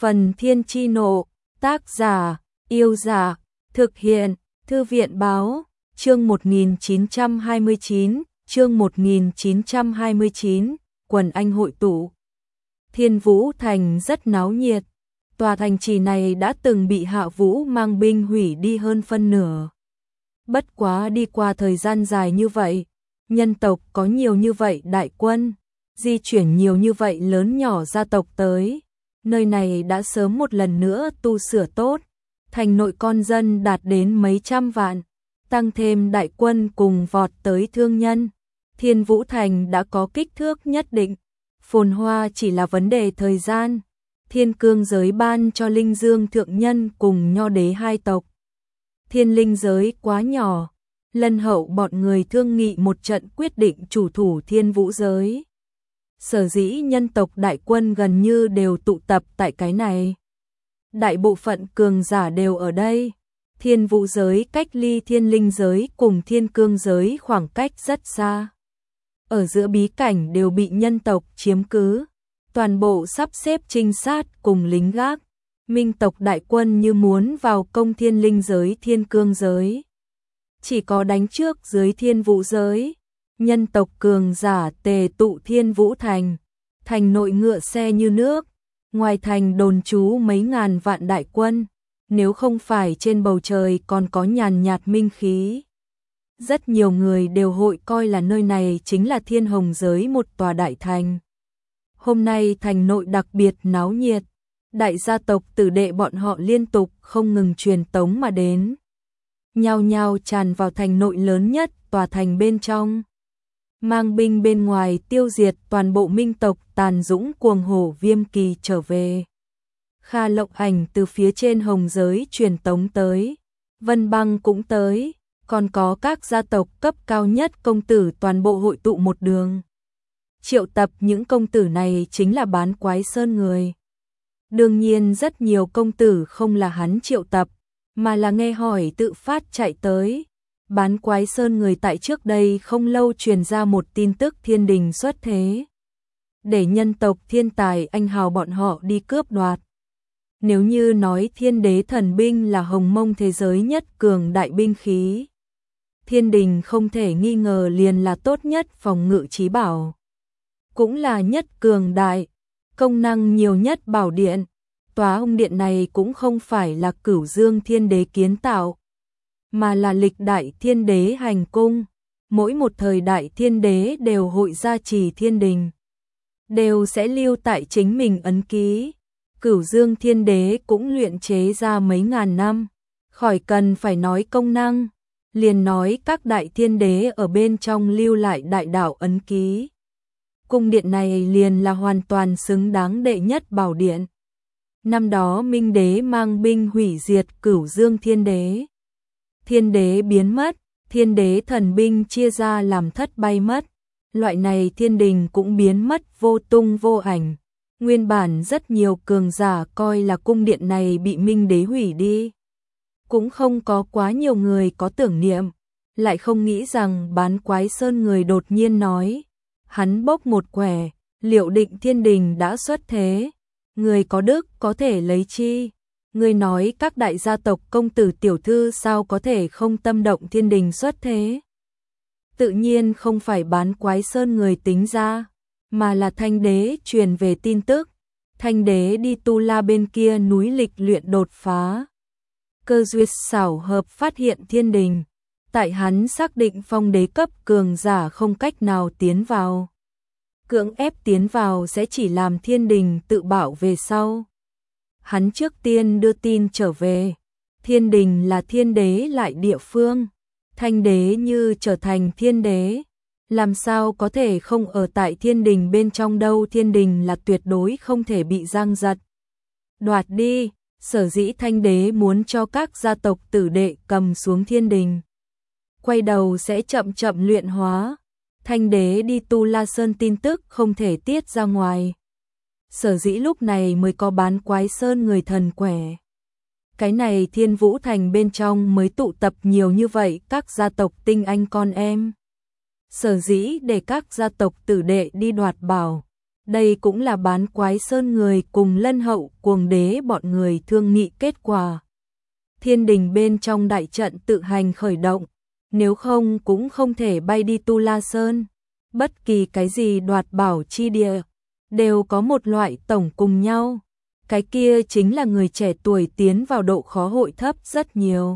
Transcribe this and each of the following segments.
Phần Thiên Chi Nộ, tác giả, Yêu Giả, thực hiện, Thư viện Báo, chương 1929, quần anh hội tụ. Thiên Vũ Thành rất náo nhiệt, tòa thành trì này đã từng bị Hạ Vũ mang binh hủy đi hơn phân nửa. Bất quá đi qua thời gian dài như vậy, nhân tộc có nhiều như vậy đại quân, di chuyển nhiều như vậy lớn nhỏ gia tộc tới, nơi này đã sớm một lần nữa tu sửa tốt, thành nội con dân đạt đến mấy trăm vạn, tăng thêm đại quân cùng vọt tới thương nhân. Thiên Vũ Thành đã có kích thước nhất định, phồn hoa chỉ là vấn đề thời gian. Thiên Cương giới ban cho Linh Dương thượng nhân cùng Nho đế hai tộc. Thiên Linh giới quá nhỏ, Lân Hậu bọn người thương nghị một trận quyết định chủ thủ Thiên Vũ giới. Sở dĩ nhân tộc đại quân gần như đều tụ tập tại cái này. Đại bộ phận cường giả đều ở đây. Thiên Vũ giới cách ly Thiên Linh giới cùng Thiên Cương giới khoảng cách rất xa. Ở giữa bí cảnh đều bị nhân tộc chiếm cứ. Toàn bộ sắp xếp trinh sát cùng lính gác. Minh tộc đại quân như muốn vào công Thiên Linh giới Thiên Cương giới. Chỉ có đánh trước dưới Thiên Vũ giới. Nhân tộc cường giả tề tụ Thiên Vũ Thành. Thành nội ngựa xe như nước. Ngoài thành đồn trú mấy ngàn vạn đại quân. Nếu không phải trên bầu trời còn có nhàn nhạt minh khí. Rất nhiều người đều hội coi là nơi này chính là Thiên Hồng giới một tòa đại thành. Hôm nay thành nội đặc biệt náo nhiệt. Đại gia tộc tử đệ bọn họ liên tục không ngừng truyền tống mà đến. Nhao nhao tràn vào thành nội lớn nhất tòa thành bên trong. Mang binh bên ngoài tiêu diệt toàn bộ minh tộc tàn dũng cuồng hổ Viêm Kỳ trở về. Kha Lộng Ảnh từ phía trên Hồng giới truyền tống tới. Vân Băng cũng tới. Còn có các gia tộc cấp cao nhất công tử toàn bộ hội tụ một đường. Triệu tập những công tử này chính là Bán Quái Sơn người. Đương nhiên rất nhiều công tử không là hắn triệu tập, mà là nghe hỏi tự phát chạy tới. Bán Quái Sơn người tại trước đây không lâu truyền ra một tin tức thiên đình xuất thế. Để nhân tộc thiên tài anh hào bọn họ đi cướp đoạt. Nếu như nói Thiên Đế thần binh là hồng mông thế giới nhất cường đại binh khí. Thiên đình không thể nghi ngờ liền là tốt nhất phòng ngự trí bảo. Cũng là nhất cường đại, công năng nhiều nhất bảo điện. Tòa ông điện này cũng không phải là Cửu Dương Thiên Đế kiến tạo, mà là lịch đại Thiên Đế hành cung. Mỗi một thời đại Thiên Đế đều hội gia trì thiên đình, đều sẽ lưu tại chính mình ấn ký. Cửu Dương Thiên Đế cũng luyện chế ra mấy ngàn năm, khỏi cần phải nói công năng, liền nói các đại Thiên Đế ở bên trong lưu lại đại đạo ấn ký. Cung điện này liền là hoàn toàn xứng đáng đệ nhất bảo điện. Năm đó Minh Đế mang binh hủy diệt Cửu Dương Thiên Đế. Thiên Đế biến mất, Thiên Đế thần binh chia ra làm thất bay mất. Loại này thiên đình cũng biến mất vô tung vô ảnh. Nguyên bản rất nhiều cường giả coi là cung điện này bị Minh Đế hủy đi. Cũng không có quá nhiều người có tưởng niệm. Lại không nghĩ rằng Bán Quái Sơn người đột nhiên nói. Hắn bốc một quẻ, liệu định thiên đình đã xuất thế. Người có đức có thể lấy chi. Người nói các đại gia tộc công tử tiểu thư sao có thể không tâm động thiên đình xuất thế. Tự nhiên không phải Bán Quái Sơn người tính ra, mà là Thanh Đế truyền về tin tức. Thanh Đế đi Tu La bên kia núi lịch luyện đột phá. Cơ duyệt xảo hợp phát hiện thiên đình. Tại hắn xác định phong đế cấp cường giả không cách nào tiến vào. Cưỡng ép tiến vào sẽ chỉ làm thiên đình tự bảo về sau. Hắn trước tiên đưa tin trở về. Thiên đình là thiên đế lại địa phương. Thanh đế như trở thành thiên đế. Làm sao có thể không ở tại thiên đình bên trong đâu. Thiên đình là tuyệt đối không thể bị giang giật. Đoạt đi, sở dĩ thanh đế muốn cho các gia tộc tử đệ cầm xuống thiên đình. Quay đầu sẽ chậm chậm luyện hóa. Thanh đế đi Tu La Sơn tin tức không thể tiết ra ngoài. Sở dĩ lúc này mới có Bán Quái Sơn người thần quẻ. Cái này Thiên Vũ Thành bên trong mới tụ tập nhiều như vậy các gia tộc tinh anh con em. Sở dĩ để các gia tộc tử đệ đi đoạt bảo. Đây cũng là Bán Quái Sơn người cùng Lân Hậu Cuồng Đế bọn người thương nghị kết quả. Thiên đình bên trong đại trận tự hành khởi động, nếu không cũng không thể bay đi Tu La Sơn. Bất kỳ cái gì đoạt bảo chi địa, đều có một loại tổng cùng nhau. Cái kia chính là người trẻ tuổi tiến vào độ khó hội thấp rất nhiều.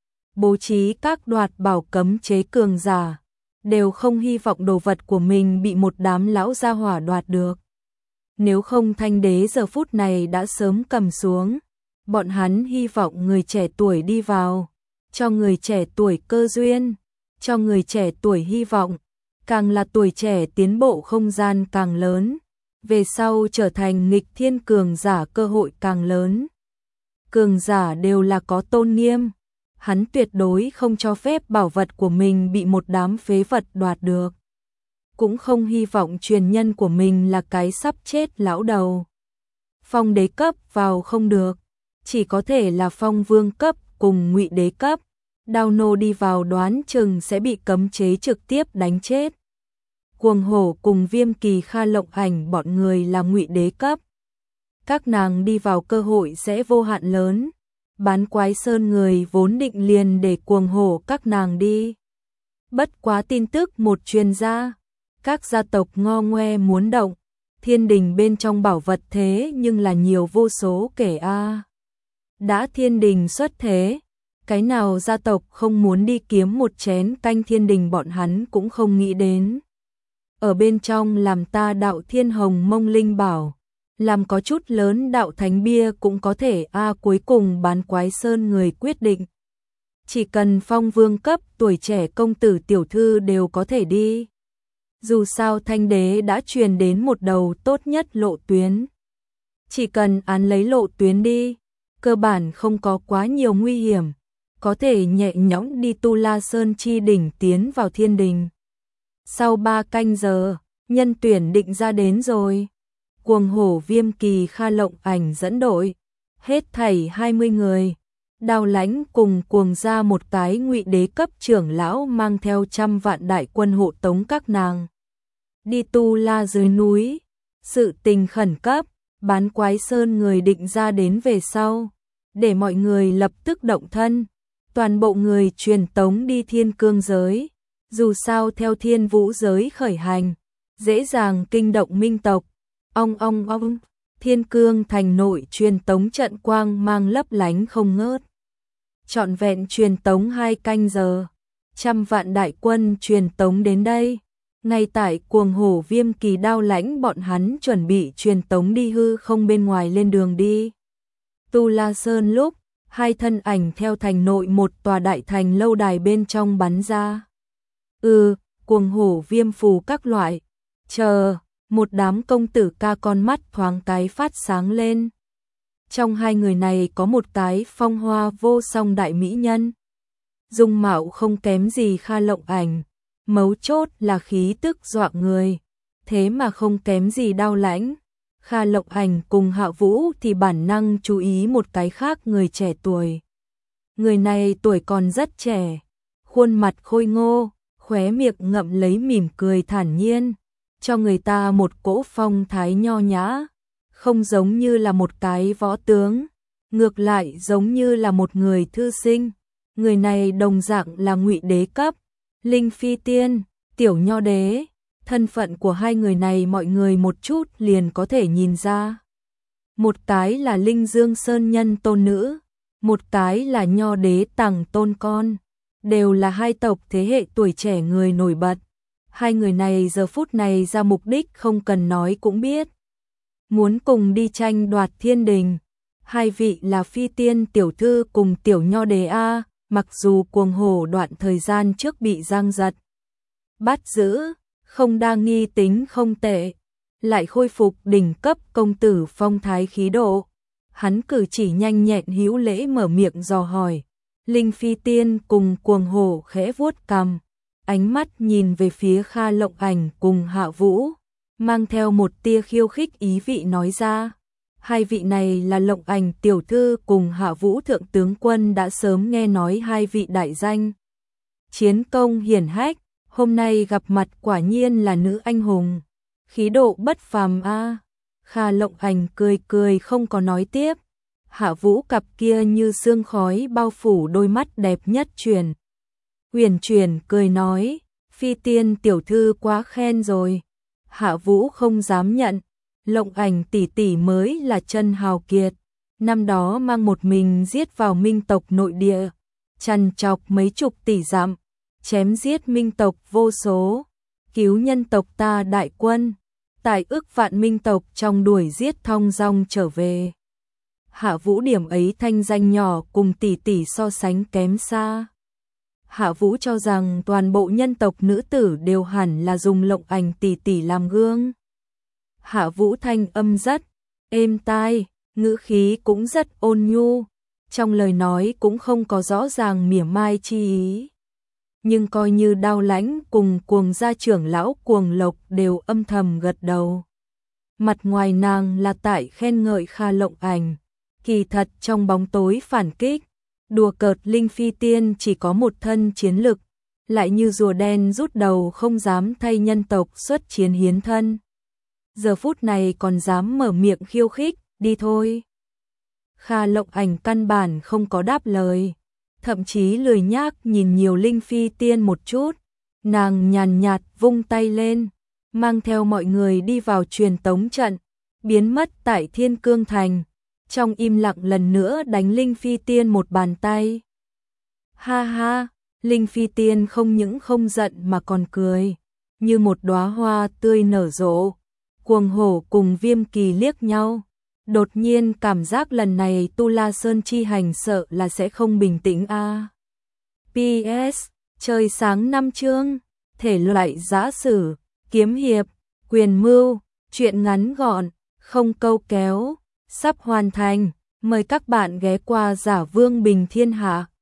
Bố trí các đoạt bảo cấm chế cường giả, đều không hy vọng đồ vật của mình bị một đám lão gia hỏa đoạt được. Nếu không Thanh Đế giờ phút này đã sớm cầm xuống. Bọn hắn hy vọng người trẻ tuổi đi vào, cho người trẻ tuổi cơ duyên, cho người trẻ tuổi hy vọng. Càng là tuổi trẻ tiến bộ không gian càng lớn, về sau trở thành nghịch thiên cường giả cơ hội càng lớn. Cường giả đều là có tôn nghiêm, hắn tuyệt đối không cho phép bảo vật của mình bị một đám phế vật đoạt được. Cũng không hy vọng truyền nhân của mình là cái sắp chết lão đầu. Phong đế cấp vào không được, chỉ có thể là phong vương cấp cùng ngụy đế cấp. Đao nô đi vào đoán chừng sẽ bị cấm chế trực tiếp đánh chết. Cuồng hổ cùng Viêm Kỳ Kha Lộng Ảnh bọn người là ngụy đế cấp. Các nàng đi vào cơ hội sẽ vô hạn lớn. Bán Quái Sơn người vốn định liền để cuồng hổ các nàng đi. Bất quá tin tức một truyền ra, các gia tộc ngo ngoe muốn động. Thiên đình bên trong bảo vật thế nhưng là nhiều vô số kể a. Đã thiên đình xuất thế, cái nào gia tộc không muốn đi kiếm một chén canh thiên đình bọn hắn cũng không nghĩ đến. Ở bên trong làm ta đạo thiên hồng mông linh bảo, làm có chút lớn đạo thánh bia cũng có thể a. Cuối cùng Bán Quái Sơn người quyết định. Chỉ cần phong vương cấp tuổi trẻ công tử tiểu thư đều có thể đi. Dù sao Thanh Đế đã truyền đến một đầu tốt nhất lộ tuyến. Chỉ cần án lấy lộ tuyến đi, cơ bản không có quá nhiều nguy hiểm, có thể nhẹ nhõm đi Tu La Sơn chi đỉnh tiến vào thiên đình. Sau 3 canh giờ, nhân tuyển định ra đến rồi. Cuồng hổ Viêm Kỳ Kha Lộng Ảnh dẫn đội, hết thảy 20 người. Đao Lãnh cùng cuồng ra một cái ngụy đế cấp trưởng lão mang theo 100 vạn đại quân hộ tống các nàng. Đi Tu La dưới núi, sự tình khẩn cấp, Bán Quái Sơn người định ra đến về sau, để mọi người lập tức động thân, toàn bộ người truyền tống đi thiên cương giới. Dù sao theo thiên vũ giới khởi hành, dễ dàng kinh động minh tộc. Ong, thiên cương thành nội truyền tống trận quang mang lấp lánh không ngớt. Trọn vẹn truyền tống 2 canh giờ, 100 vạn đại quân truyền tống đến đây. Ngay tại cuồng hổ Viêm Kỳ Đao Lãnh bọn hắn chuẩn bị truyền tống đi hư không bên ngoài lên đường đi Tu La Sơn lúc, hai thân ảnh theo thành nội một tòa đại thành lâu đài bên trong bắn ra. Cuồng hổ Viêm phù các loại. Chờ, một đám công tử ca con mắt thoáng cái phát sáng lên. Trong hai người này có một cái phong hoa vô song đại mỹ nhân. Dung mạo không kém gì Kha Lộng Ảnh, mấu chốt là khí tức dọa người, thế mà không kém gì Đao Lãnh. Kha Lộng Ảnh cùng Hạ Vũ thì bản năng chú ý một cái khác người trẻ tuổi. Người này tuổi còn rất trẻ, khuôn mặt khôi ngô, khóe miệng ngậm lấy mỉm cười thản nhiên, cho người ta một cỗ phong thái nho nhã, không giống như là một cái võ tướng, ngược lại giống như là một người thư sinh. Người này đồng dạng là ngụy đế cấp, Linh Phi Tiên, Tiểu Nho Đế. Thân phận của hai người này mọi người một chút liền có thể nhìn ra. Một cái là Linh Dương Sơn nhân tôn nữ, một cái là Nho Đế Tằng tôn con, đều là hai tộc thế hệ tuổi trẻ người nổi bật. Hai người này giờ phút này ra mục đích không cần nói cũng biết. Muốn cùng đi tranh đoạt thiên đình. Hai vị là Phi Tiên tiểu thư cùng Tiểu Nho Đế A, mặc dù cuồng hổ đoạn thời gian trước bị giang giật bắt giữ, không đa nghi tính không tệ, lại khôi phục đỉnh cấp công tử phong thái khí độ. Hắn cử chỉ nhanh nhẹn hữu lễ mở miệng dò hỏi. Linh Phi Tiên cùng cuồng hổ khẽ vuốt cằm, ánh mắt nhìn về phía Kha Lộng Ảnh cùng Hạ Vũ, mang theo một tia khiêu khích ý vị nói ra. Hai vị này là Lộng Ảnh tiểu thư cùng Hạ Vũ thượng tướng quân, đã sớm nghe nói hai vị đại danh chiến công hiển hách, hôm nay gặp mặt quả nhiên là nữ anh hùng. khí độ bất phàm a. Kha Lộng Ảnh cười cười không có nói tiếp. Hạ Vũ cặp kia như sương khói bao phủ đôi mắt đẹp nhất truyền. Huyền chuyển cười nói, Phi Tiên tiểu thư quá khen rồi. Hạ Vũ không dám nhận, Lộng Ảnh tỷ tỷ mới là chân hào kiệt. Năm đó mang một mình giết vào minh tộc nội địa, trằn trọc mấy chục tỷ dặm, chém giết minh tộc vô số, cứu nhân tộc ta đại quân, tại ức vạn minh tộc trong đuổi giết thong dong trở về. Hạ Vũ điểm ấy thanh danh nhỏ cùng tỷ tỷ so sánh kém xa. Hạ Vũ cho rằng toàn bộ nhân tộc nữ tử đều hẳn là dùng Lộng Ảnh tỷ tỷ làm gương. Hạ Vũ thanh âm rất êm tai, ngữ khí cũng rất ôn nhu, trong lời nói cũng không có rõ ràng mỉa mai chi ý. Nhưng coi như Đao Lãnh cùng Cuồng gia trưởng lão Cuồng Lộc đều âm thầm gật đầu. Mặt ngoài nàng là tại khen ngợi Kha Lộng Ảnh, kỳ thật trong bóng tối phản kích, đùa cợt Linh Phi Tiên chỉ có một thân chiến lực, lại như rùa đen rút đầu không dám thay nhân tộc xuất chiến hiến thân. Giờ phút này còn dám mở miệng khiêu khích, đi thôi. Kha Lộng Ảnh căn bản không có đáp lời, thậm chí lười nhác nhìn nhiều Linh Phi Tiên một chút, nàng nhàn nhạt vung tay lên, mang theo mọi người đi vào truyền tống trận, biến mất tại Thiên Cương Thành, trong im lặng lần nữa đánh Linh Phi Tiên một bàn tay. Ha ha, Linh Phi Tiên không những không giận mà còn cười, như một đóa hoa tươi nở rộ. Cuồng Hổ cùng Viêm Kỳ liếc nhau, đột nhiên cảm giác lần này Tu La Sơn chi hành sợ là sẽ không bình tĩnh a. PS, trời sáng 5 chương, thể loại giã sử, kiếm hiệp, quyền mưu, truyện ngắn gọn, không câu kéo, sắp hoàn thành, mời các bạn ghé qua Giả Vương Bình Thiên Hạ.